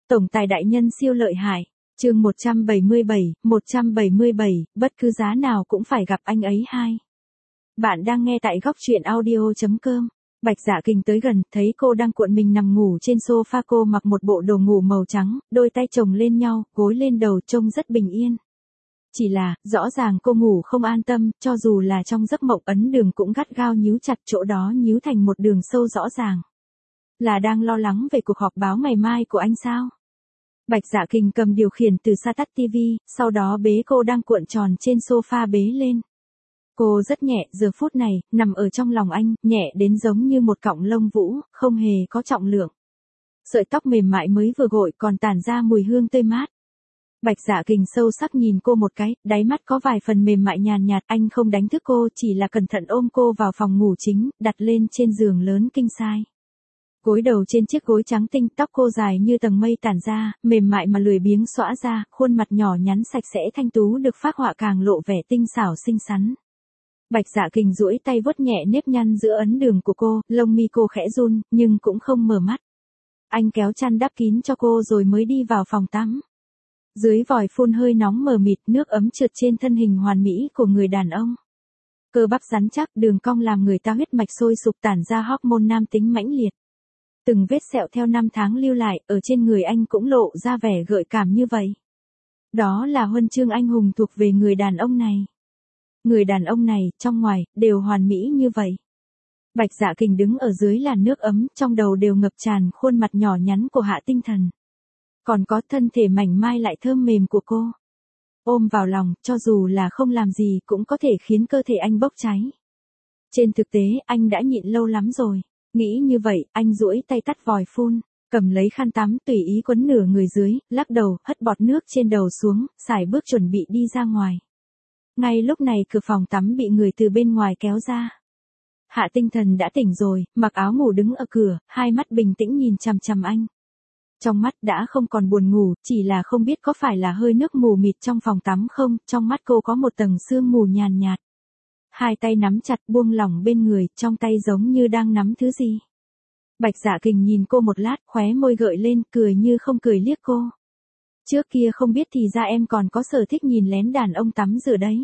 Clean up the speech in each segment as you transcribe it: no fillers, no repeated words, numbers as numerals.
Tổng tài đại nhân siêu lợi hại. Chương 177, bất cứ giá nào cũng phải gặp anh ấy hai. Bạn đang nghe tại góc truyện audio.com. Bạch Dạ Kình tới gần, thấy cô đang cuộn mình nằm ngủ trên sofa, cô mặc một bộ đồ ngủ màu trắng, đôi tay chồng lên nhau, gối lên đầu trông rất bình yên. Chỉ là, rõ ràng cô ngủ không an tâm, cho dù là trong giấc mộng ấn đường cũng gắt gao nhíu chặt, chỗ đó nhíu thành một đường sâu rõ ràng. Là đang lo lắng về cuộc họp báo ngày mai của anh sao? Bạch Dạ Kình cầm điều khiển từ xa tắt tivi, sau đó bế cô đang cuộn tròn trên sofa bế lên. Cô rất nhẹ, giờ phút này, nằm ở trong lòng anh, nhẹ đến giống như một cọng lông vũ, không hề có trọng lượng. Sợi tóc mềm mại mới vừa gội còn tản ra mùi hương tươi mát. Bạch Dạ Kình sâu sắc nhìn cô một cái, đáy mắt có vài phần mềm mại nhàn nhạt, anh không đánh thức cô, chỉ là cẩn thận ôm cô vào phòng ngủ chính, đặt lên trên giường lớn king size. Gối đầu trên chiếc gối trắng tinh, tóc cô dài như tầng mây tản ra, mềm mại mà lười biếng xõa ra, khuôn mặt nhỏ nhắn sạch sẽ thanh tú được phác họa càng lộ vẻ tinh xảo xinh xắn. Bạch Dạ Kình duỗi tay vuốt nhẹ nếp nhăn giữa ấn đường của cô, lông mi cô khẽ run, nhưng cũng không mở mắt. Anh kéo chăn đắp kín cho cô rồi mới đi vào phòng tắm. Dưới vòi phun hơi nóng mờ mịt, nước ấm trượt trên thân hình hoàn mỹ của người đàn ông. Cơ bắp rắn chắc, đường cong làm người ta huyết mạch sôi sục, tản ra hormone nam tính mãnh liệt. Từng vết sẹo theo năm tháng lưu lại, ở trên người anh cũng lộ ra vẻ gợi cảm như vậy. Đó là huân chương anh hùng thuộc về người đàn ông này. Người đàn ông này, trong ngoài, đều hoàn mỹ như vậy. Bạch Dạ Kình đứng ở dưới làn nước ấm, trong đầu đều ngập tràn khuôn mặt nhỏ nhắn của Hạ Tinh Thần. Còn có thân thể mảnh mai lại thơm mềm của cô. Ôm vào lòng, cho dù là không làm gì cũng có thể khiến cơ thể anh bốc cháy. Trên thực tế, anh đã nhịn lâu lắm rồi. Nghĩ như vậy, anh duỗi tay tắt vòi phun, cầm lấy khăn tắm tùy ý quấn nửa người dưới, lắc đầu, hất bọt nước trên đầu xuống, sải bước chuẩn bị đi ra ngoài. Ngay lúc này cửa phòng tắm bị người từ bên ngoài kéo ra. Hạ Tinh Thần đã tỉnh rồi, mặc áo ngủ đứng ở cửa, hai mắt bình tĩnh nhìn chằm chằm anh. Trong mắt đã không còn buồn ngủ, chỉ là không biết có phải là hơi nước mù mịt trong phòng tắm không, trong mắt cô có một tầng sương mù nhàn nhạt. Hai tay nắm chặt buông lỏng bên người, trong tay giống như đang nắm thứ gì. Bạch Dạ Kình nhìn cô một lát, khóe môi gợi lên, cười như không cười liếc cô. Trước kia không biết thì ra em còn có sở thích nhìn lén đàn ông tắm rửa đấy.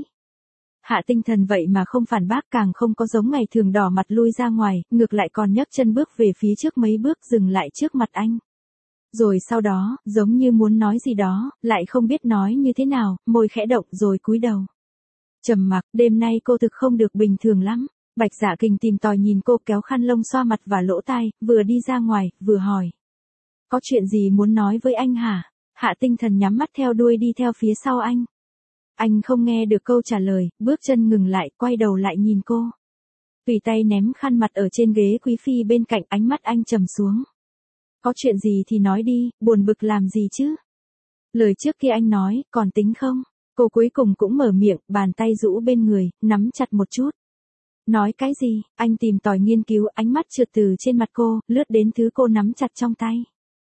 Hạ Tinh Thần vậy mà không phản bác, càng không có giống ngày thường đỏ mặt lui ra ngoài, ngược lại còn nhấc chân bước về phía trước mấy bước, dừng lại trước mặt anh. Rồi sau đó, giống như muốn nói gì đó, lại không biết nói như thế nào, môi khẽ động rồi cúi đầu. Trầm mặc, đêm nay cô thực không được bình thường lắm. Bạch Dạ Kình tìm tòi nhìn cô, kéo khăn lông xoa mặt và lỗ tai, vừa đi ra ngoài, vừa hỏi. Có chuyện gì muốn nói với anh hả? Hạ Tinh Thần nhắm mắt theo đuôi đi theo phía sau anh. Anh không nghe được câu trả lời, bước chân ngừng lại, quay đầu lại nhìn cô. Tùy tay ném khăn mặt ở trên ghế quý phi bên cạnh, ánh mắt anh trầm xuống. Có chuyện gì thì nói đi, buồn bực làm gì chứ? Lời trước kia anh nói, còn tính không? Cô cuối cùng cũng mở miệng, bàn tay rũ bên người, nắm chặt một chút. Nói cái gì? Anh tìm tòi nghiên cứu, ánh mắt trượt từ trên mặt cô, lướt đến thứ cô nắm chặt trong tay.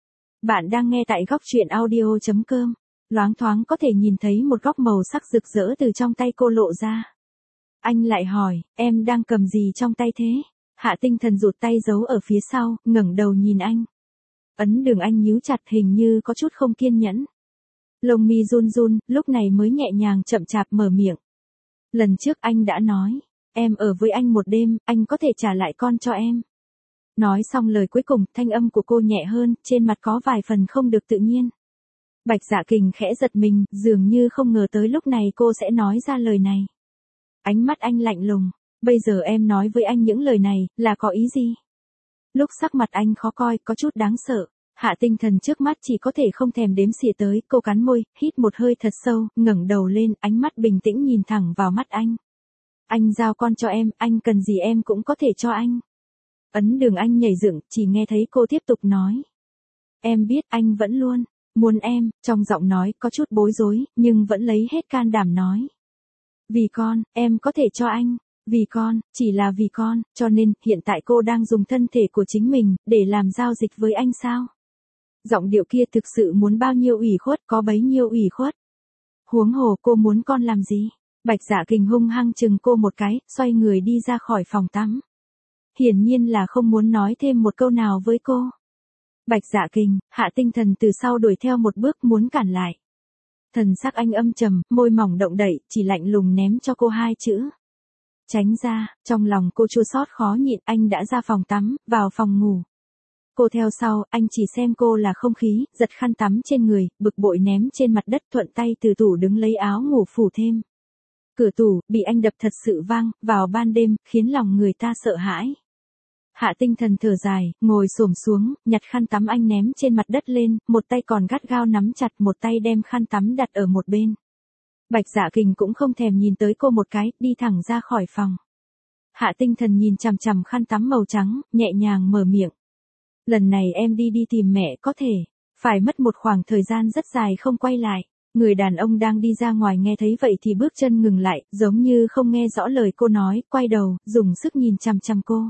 Bạn đang nghe tại góc truyện audio.com. Loáng thoáng có thể nhìn thấy một góc màu sắc rực rỡ từ trong tay cô lộ ra. Anh lại hỏi, em đang cầm gì trong tay thế? Hạ Tinh Thần rụt tay giấu ở phía sau, ngẩng đầu nhìn anh. Ấn đường anh nhíu chặt, hình như có chút không kiên nhẫn. Lông mi run run, lúc này mới nhẹ nhàng chậm chạp mở miệng. Lần trước anh đã nói, em ở với anh một đêm, anh có thể trả lại con cho em. Nói xong lời cuối cùng, thanh âm của cô nhẹ hơn, trên mặt có vài phần không được tự nhiên. Bạch Dạ Kình khẽ giật mình, dường như không ngờ tới lúc này cô sẽ nói ra lời này. Ánh mắt anh lạnh lùng, bây giờ em nói với anh những lời này, là có ý gì? Lúc sắc mặt anh khó coi, có chút đáng sợ. Hạ Tinh Thần trước mắt chỉ có thể không thèm đếm xỉa tới, cô cắn môi, hít một hơi thật sâu, ngẩng đầu lên, ánh mắt bình tĩnh nhìn thẳng vào mắt anh. Anh giao con cho em, anh cần gì em cũng có thể cho anh. Ấn đường anh nhảy dựng, chỉ nghe thấy cô tiếp tục nói. Em biết anh vẫn luôn muốn em, trong giọng nói có chút bối rối, nhưng vẫn lấy hết can đảm nói. Vì con, em có thể cho anh. Vì con, chỉ là vì con, cho nên, hiện tại cô đang dùng thân thể của chính mình, để làm giao dịch với anh sao? Giọng điệu kia thực sự muốn bao nhiêu ủy khuất, có bấy nhiêu ủy khuất. Huống hồ cô muốn con làm gì? Bạch Dạ Kình hung hăng chừng cô một cái, xoay người đi ra khỏi phòng tắm. Hiển nhiên là không muốn nói thêm một câu nào với cô. Bạch Dạ Kình, Hạ Tinh Thần từ sau đuổi theo một bước muốn cản lại. Thần sắc anh âm trầm, môi mỏng động đậy, chỉ lạnh lùng ném cho cô hai chữ. Tránh ra, trong lòng cô chua xót khó nhịn, anh đã ra phòng tắm, vào phòng ngủ. Cô theo sau, anh chỉ xem cô là không khí, giật khăn tắm trên người, bực bội ném trên mặt đất, thuận tay từ tủ đứng lấy áo ngủ phủ thêm. Cửa tủ, bị anh đập thật sự vang, vào ban đêm, khiến lòng người ta sợ hãi. Hạ Tinh Thần thở dài, ngồi xổm xuống, nhặt khăn tắm anh ném trên mặt đất lên, một tay còn gắt gao nắm chặt, một tay đem khăn tắm đặt ở một bên. Bạch Dạ Kình cũng không thèm nhìn tới cô một cái, đi thẳng ra khỏi phòng. Hạ Tinh Thần nhìn chằm chằm khăn tắm màu trắng, nhẹ nhàng mở miệng. Lần này em đi tìm mẹ có thể, phải mất một khoảng thời gian rất dài không quay lại. Người đàn ông đang đi ra ngoài nghe thấy vậy thì bước chân ngừng lại, giống như không nghe rõ lời cô nói, quay đầu, dùng sức nhìn chằm chằm cô.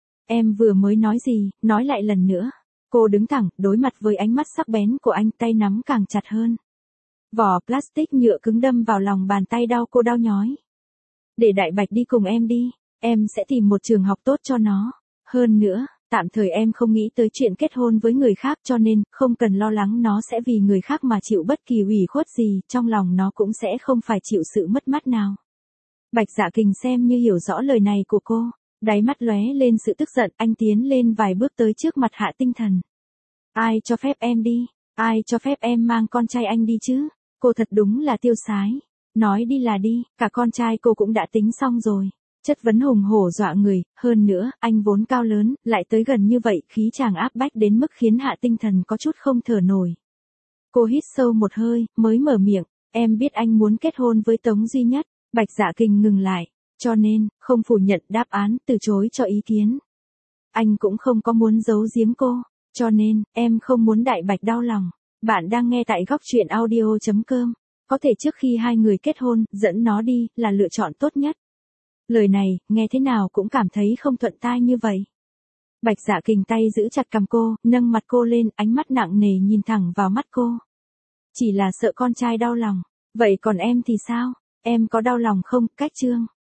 Em vừa mới nói gì, nói lại lần nữa. Cô đứng thẳng, đối mặt với ánh mắt sắc bén của anh, tay nắm càng chặt hơn. Vỏ plastic nhựa cứng đâm vào lòng bàn tay đau cô đau nhói. Để Đại Bạch đi cùng em đi, em sẽ tìm một trường học tốt cho nó. Hơn nữa, tạm thời em không nghĩ tới chuyện kết hôn với người khác cho nên, không cần lo lắng nó sẽ vì người khác mà chịu bất kỳ ủy khuất gì, trong lòng nó cũng sẽ không phải chịu sự mất mát nào. Bạch Dạ Kình xem như hiểu rõ lời này của cô, đáy mắt lóe lên sự tức giận, anh tiến lên vài bước tới trước mặt Hạ Tinh Thần. Ai cho phép em đi, ai cho phép em mang con trai anh đi chứ, cô thật đúng là tiêu sái, nói đi là đi, cả con trai cô cũng đã tính xong rồi. Chất vấn hùng hổ dọa người, hơn nữa, anh vốn cao lớn, lại tới gần như vậy, khí chàng áp bách đến mức khiến Hạ Tinh Thần có chút không thở nổi. Cô hít sâu một hơi, mới mở miệng, em biết anh muốn kết hôn với Tống Duy Nhất. Bạch Dạ Kình ngừng lại, cho nên, không phủ nhận đáp án, từ chối cho ý kiến. Anh cũng không có muốn giấu giếm cô, cho nên, em không muốn Đại Bạch đau lòng. Bạn đang nghe tại góc truyện audio.com, có thể trước khi hai người kết hôn, dẫn nó đi, là lựa chọn tốt nhất. Lời này, nghe thế nào cũng cảm thấy không thuận tai như vậy. Bạch Dạ Kình tay giữ chặt cằm cô, nâng mặt cô lên, ánh mắt nặng nề nhìn thẳng vào mắt cô. Chỉ là sợ con trai đau lòng, vậy còn em thì sao, em có đau lòng không, Cách Trương?